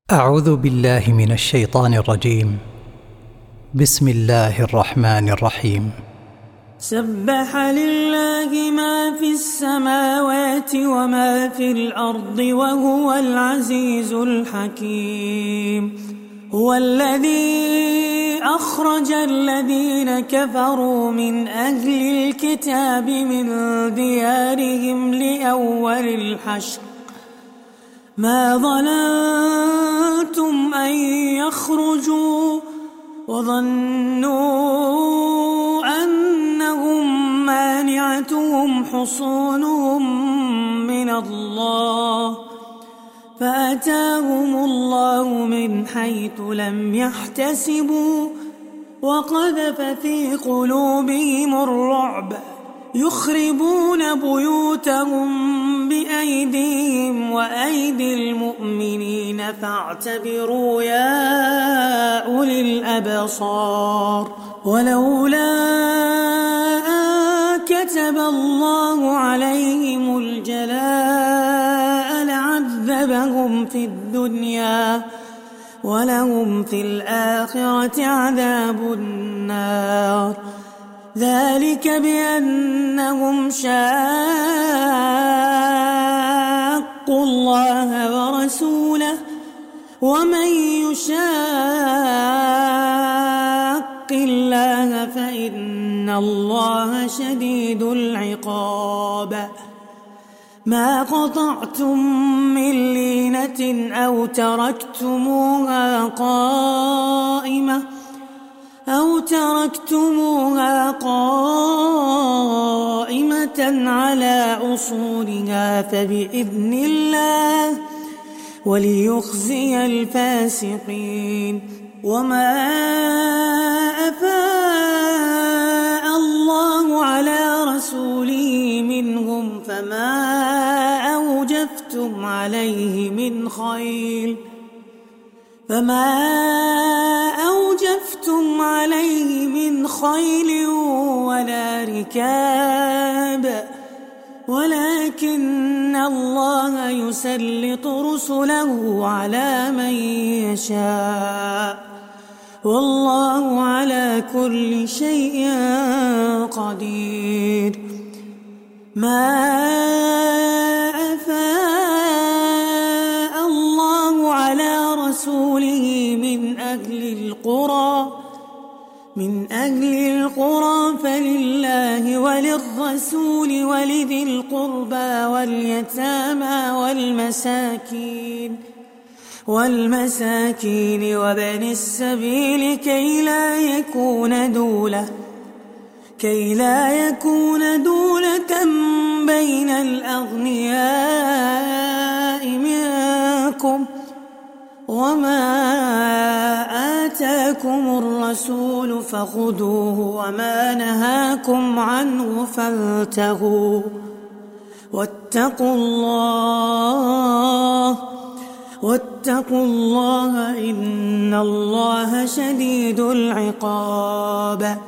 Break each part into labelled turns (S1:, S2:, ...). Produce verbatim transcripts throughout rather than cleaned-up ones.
S1: أعوذ بالله من الشيطان الرجيم. بسم الله الرحمن الرحيم.
S2: سبح لله ما في السماوات وما في الأرض وهو العزيز الحكيم. هو الذي أخرج الذين كفروا من أهل الكتاب من ديارهم لأول الحشر ما ظننتم أن يخرجوا وظنوا أنهم مانعتهم حصونهم من الله فأتاهم الله من حيث لم يحتسبوا وقذف في قلوبهم الرعب يخربون بيوتهم بأيديهم وأيدي المؤمنين فاعتبروا يا أولي الأبصار. ولولا أن كتب الله عليهم الجلاء لعذبهم في الدنيا ولهم في الآخرة عذاب النار. ذلك بأنهم شاقوا الله ورسوله ومن يشاق الله فإن الله شديد العقاب. ما قطعتم من لينة أو تركتموها قائمة أو تركتموها قائمة على أصولها فبإذن الله وليخزي الفاسقين. وما أفاء الله على رسوله منهم فما أوجفتم عليه من خيل فما أوجفتم عليه من خيل ولا ركاب ولكن الله يسلط رسله على من يشاء والله على كل شيء قدير. ما أفاء الله على رسوله من أهل القرى من أهل القرى فلله وللرسول ولذي القربى واليتامى والمساكين والمساكين وابن السبيل كي لا يكون دولة كي لا يكون دولة بين الأغنياء منكم. وما آتاكم الرسول فخذوه وما نهاكم عنه فانتهوا واتقوا الله واتقوا الله إن الله شديد العقاب.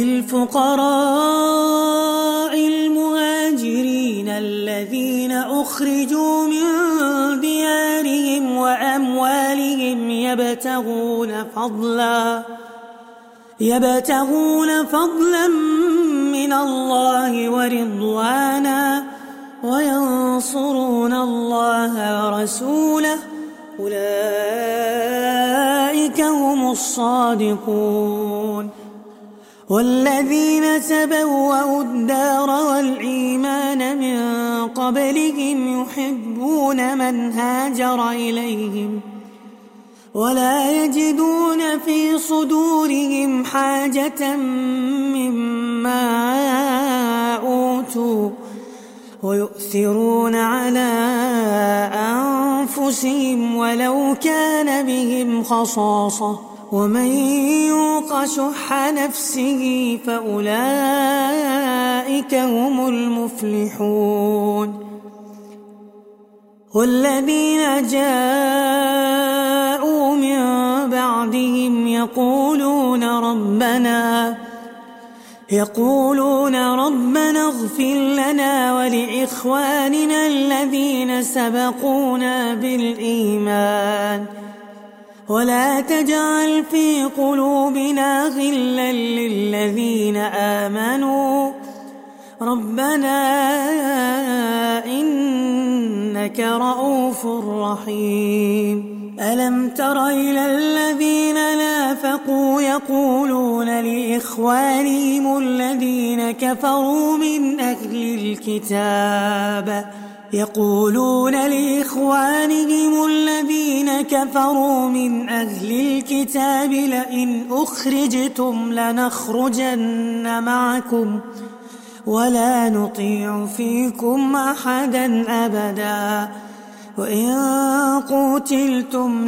S2: للفقراء المهاجرين الذين أخرجوا من ديارهم وأموالهم يبتغون فضلا يبتغون فضلا من الله ورضوانا وينصرون الله ورسوله أولئك هم الصادقون. والذين تبوأوا الدار والإيمان من قبلهم يحبون من هاجر إليهم ولا يجدون في صدورهم حاجة مما أوتوا ويؤثرون على أنفسهم ولو كان بهم خصاصة ومن يوق شح نفسه فأولئك هم المفلحون. والذين جاءوا من بعدهم يقولون ربنا يقولون ربنا اغفر لنا ولإخواننا الذين سبقونا بالإيمان ولا تجعل في قلوبنا غلا للذين آمنوا ربنا إنك رؤوف رحيم. ألم تر إلى الذين نافقوا يقولون لإخوانهم الذين كفروا من أهل الكتاب يقولون لإخوانهم الذين كفروا من أهل الكتاب لئن أخرجتم لنخرجن معكم ولا نطيع فيكم أحدا أبدا وإن قتلتم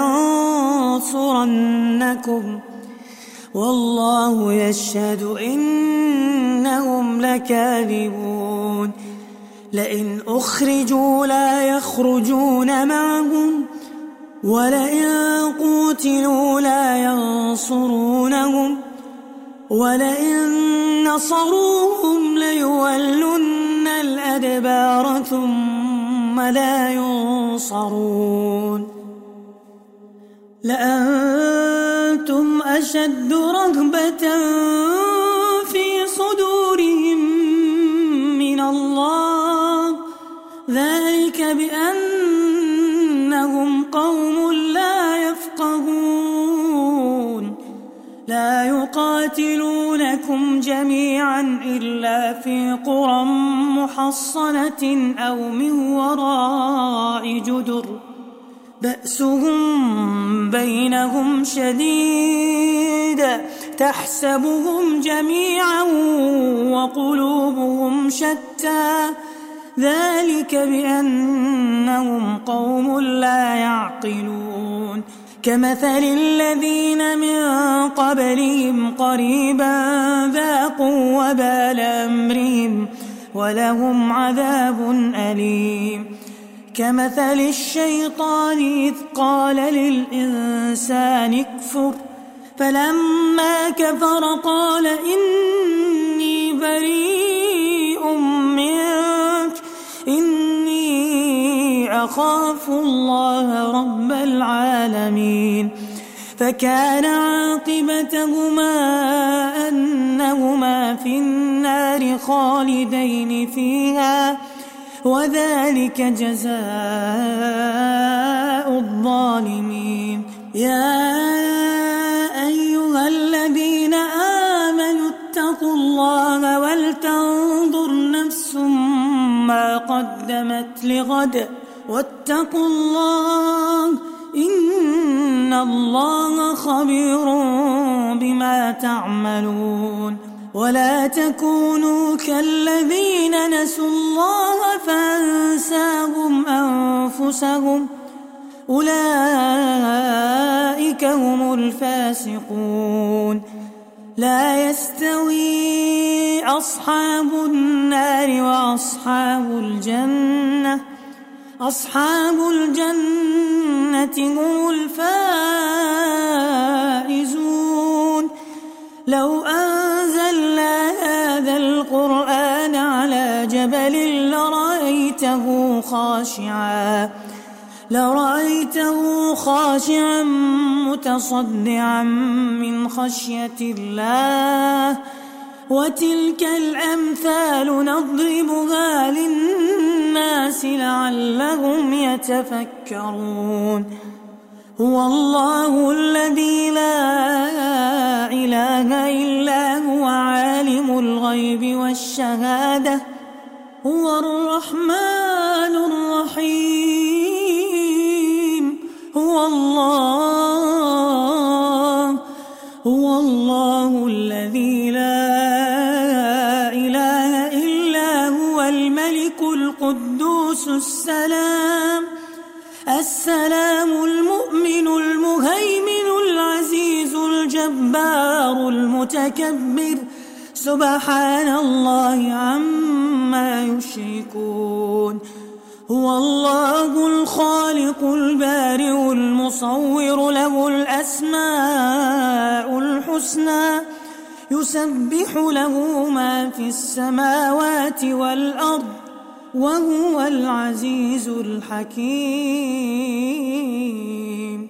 S2: لننصرنكم والله يشهد إنهم لكاذبون. لئن أخرجوا لا يخرجون معهم ولئن قتلوا لا ينصرونهم ولئن نصروهم ليولن الأدبار ثم لا ينصرون. لأنتم أشد رهبة في صدورهم من الله ذلك بأنهم قوم لا يفقهون. لا يقاتلونكم جميعا إلا في قرى محصنة أو من وراء جدر بأسهم بينهم شديد تحسبهم جميعا وقلوبهم شتى ذلك بأنهم قوم لا يعقلون. كمثل الذين من قبلهم قريبا ذاقوا وبال أمرهم ولهم عذاب أليم. كمثل الشيطان إذ قال للإنسان اكفر فلما كفر قال إني بريء منك إني أخاف الله رب العالمين. فكان عاقبتهما أنهما في النار خالدين فيها وذلك جزاء الظالمين. يا أيها الذين آمنوا اتقوا الله ولتنظر نفس ما قدمت لغد واتقوا الله إن الله خبير بما تعملون. ولا تكونوا كالذين نسوا الله فأنساهم أنفسهم أولئك هم الفاسقون. لا يستوي أصحاب النار وأصحاب الجنة أصحاب الجنة هم الفائزون. لو أنزلنا هذا القرآن على جبل لرأيته خاشعا لرأيته خاشعا متصدعا من خشية الله وتلك الأمثال نضربها للناس لعلهم يتفكرون. هو الله الذي لا إله إلا هو عالم الغيب والشهادة هو الرحمن الرحيم. هو الله هو الله الذي لا إله إلا هو الملك القدوس السلام السلام المؤمن المهيمن العزيز الجبار المتكبر سبحان الله عما يشركون. هو الله الخالق البارئ المصور له الأسماء الحسنى يسبح له ما في السماوات والأرض وهو العزيز الحكيم.